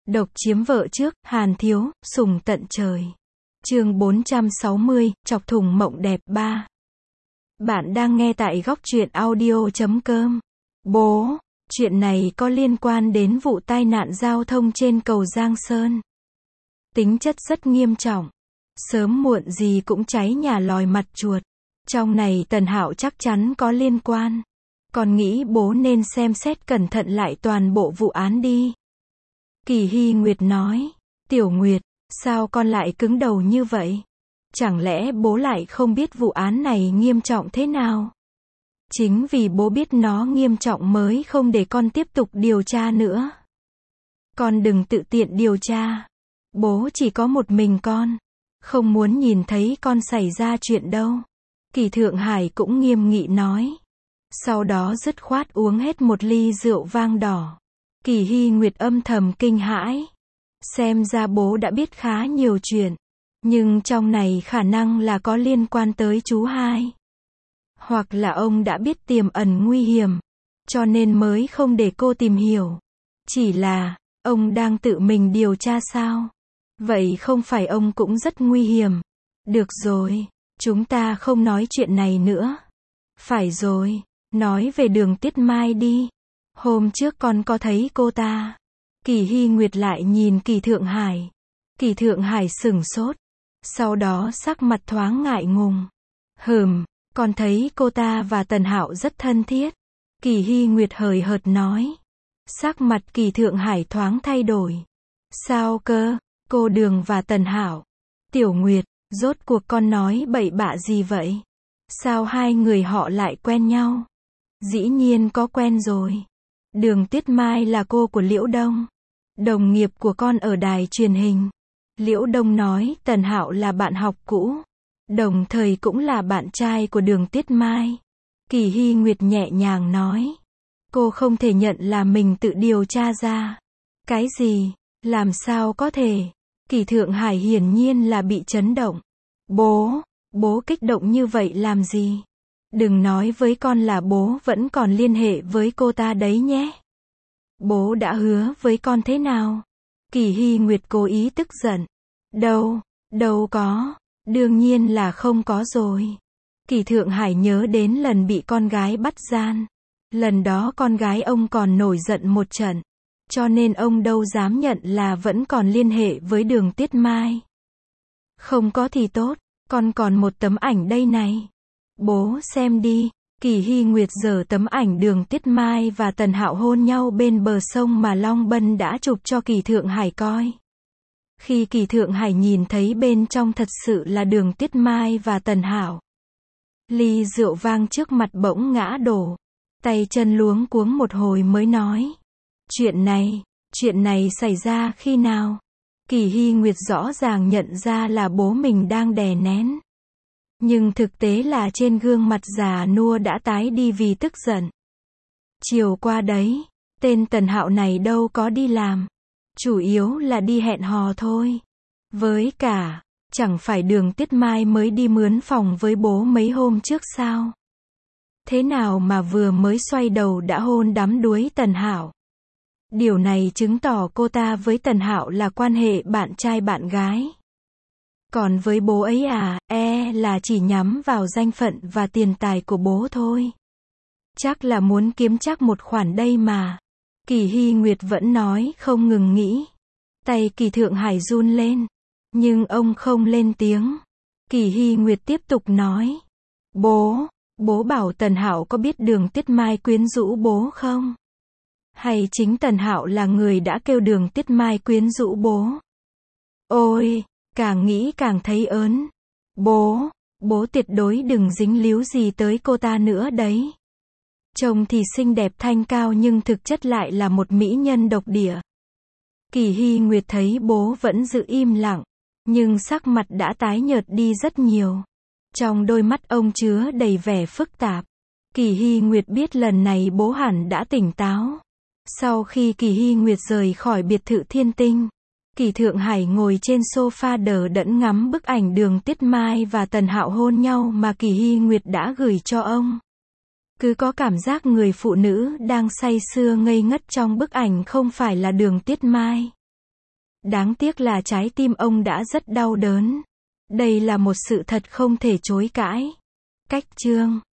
Độc chiếm vợ trước, Hàn Thiếu, sùng tận trời. Chương 460, chọc thủng mộng đẹp 3. Bạn đang nghe tại góc truyện audio.com. Bố, chuyện này có liên quan đến vụ tai nạn giao thông trên cầu Giang Sơn. Tính chất rất nghiêm trọng. Sớm muộn gì cũng cháy nhà lòi mặt chuột. Trong này Tần Hạo chắc chắn có liên quan. Con nghĩ bố nên xem xét cẩn thận lại toàn bộ vụ án đi. Kỳ Hy Nguyệt nói. Tiểu Nguyệt, sao con lại cứng đầu như vậy? Chẳng lẽ bố lại không biết vụ án này nghiêm trọng thế nào? Chính vì bố biết nó nghiêm trọng mới không để con tiếp tục điều tra nữa. Con đừng tự tiện điều tra. Bố chỉ có một mình con. Không muốn nhìn thấy con xảy ra chuyện đâu. Kỳ Thượng Hải cũng nghiêm nghị nói. Sau đó dứt khoát uống hết một ly rượu vang đỏ. Kỳ Hy Nguyệt âm thầm kinh hãi. Xem ra bố đã biết khá nhiều chuyện. Nhưng trong này khả năng là có liên quan tới chú hai. Hoặc là ông đã biết tiềm ẩn nguy hiểm. Cho nên mới không để cô tìm hiểu. Chỉ là, ông đang tự mình điều tra sao? Vậy không phải ông cũng rất nguy hiểm. Được rồi, chúng ta không nói chuyện này nữa. Phải rồi, nói về Đường Tiết Mai đi. Hôm trước con có thấy cô ta. Kỳ Hy Nguyệt lại nhìn Kỳ Thượng Hải. Kỳ Thượng Hải sửng sốt. Sau đó sắc mặt thoáng ngại ngùng. Con thấy cô ta và Tần Hạo rất thân thiết. Kỳ Hy Nguyệt hời hợt nói. Sắc mặt Kỳ Thượng Hải thoáng thay đổi. Sao cơ, cô Đường và Tần Hạo? Tiểu Nguyệt, rốt cuộc con nói bậy bạ gì vậy? Sao hai người họ lại quen nhau? Dĩ nhiên có quen rồi. Đường Tiết Mai là cô của Liễu Đông. Đồng nghiệp của con ở đài truyền hình. Liễu Đông nói Tần Hạo là bạn học cũ. Đồng thời cũng là bạn trai của Đường Tiết Mai. Kỳ Hy Nguyệt nhẹ nhàng nói. Cô không thể nhận là mình tự điều tra ra. Cái gì? Làm sao có thể? Kỳ Thượng Hải hiển nhiên là bị chấn động. Bố kích động như vậy làm gì? Đừng nói với con là bố vẫn còn liên hệ với cô ta đấy nhé. Bố đã hứa với con thế nào? Kỳ Hy Nguyệt cố ý tức giận. Đâu có. Đương nhiên là không có rồi. Kỳ Thượng Hải nhớ đến lần bị con gái bắt gian. Lần đó con gái ông còn nổi giận một trận. Cho nên ông đâu dám nhận là vẫn còn liên hệ với Đường Tiết Mai. Không có thì tốt, con còn một tấm ảnh đây này. Bố xem đi. Kỳ Hy Nguyệt giở tấm ảnh Đường Tiết Mai và Tần Hạo hôn nhau bên bờ sông mà Long Bân đã chụp cho Kỳ Thượng Hải coi. Khi Kỳ Thượng Hải nhìn thấy bên trong thật sự là Đường Tiết Mai và Tần Hạo. Ly rượu vang trước mặt bỗng ngã đổ. Tay chân luống cuống một hồi mới nói. Chuyện này xảy ra khi nào? Kỳ Hy Nguyệt rõ ràng nhận ra là bố mình đang đè nén. Nhưng thực tế là trên gương mặt già nua đã tái đi vì tức giận. Chiều qua đấy, tên Tần Hạo này đâu có đi làm. Chủ yếu là đi hẹn hò thôi. Với cả, chẳng phải Đường Tiết Mai mới đi mướn phòng với bố mấy hôm trước sao? Thế nào mà vừa mới xoay đầu đã hôn đắm đuối Tần Hạo? Điều này chứng tỏ cô ta với Tần Hạo là quan hệ bạn trai bạn gái. Còn với bố ấy là chỉ nhắm vào danh phận và tiền tài của bố thôi. Chắc là muốn kiếm chắc một khoản đây mà. Kỳ Hy Nguyệt vẫn nói không ngừng nghĩ. Tay Kỳ Thượng Hải run lên. Nhưng ông không lên tiếng. Kỳ Hy Nguyệt tiếp tục nói. Bố bảo Tần Hạo có biết Đường Tiết Mai quyến rũ bố không? Hay chính Tần Hạo là người đã kêu Đường Tiết Mai quyến rũ bố? Ôi, càng nghĩ càng thấy ớn. Bố tuyệt đối đừng dính líu gì tới cô ta nữa đấy. Trông thì xinh đẹp thanh cao nhưng thực chất lại là một mỹ nhân độc địa. Kỳ Hy Nguyệt thấy bố vẫn giữ im lặng, nhưng sắc mặt đã tái nhợt đi rất nhiều. Trong đôi mắt ông chứa đầy vẻ phức tạp. Kỳ Hy Nguyệt biết lần này bố hẳn đã tỉnh táo. Sau khi Kỳ Hy Nguyệt rời khỏi biệt thự Thiên Tinh, Kỳ Thượng Hải ngồi trên sofa đờ đẫn ngắm bức ảnh Đường Tiết Mai và Tần Hạo hôn nhau mà Kỳ Hy Nguyệt đã gửi cho ông. Cứ có cảm giác người phụ nữ đang say sưa ngây ngất trong bức ảnh không phải là Đường Tiết Mai. Đáng tiếc là trái tim ông đã rất đau đớn. Đây là một sự thật không thể chối cãi. Cách chương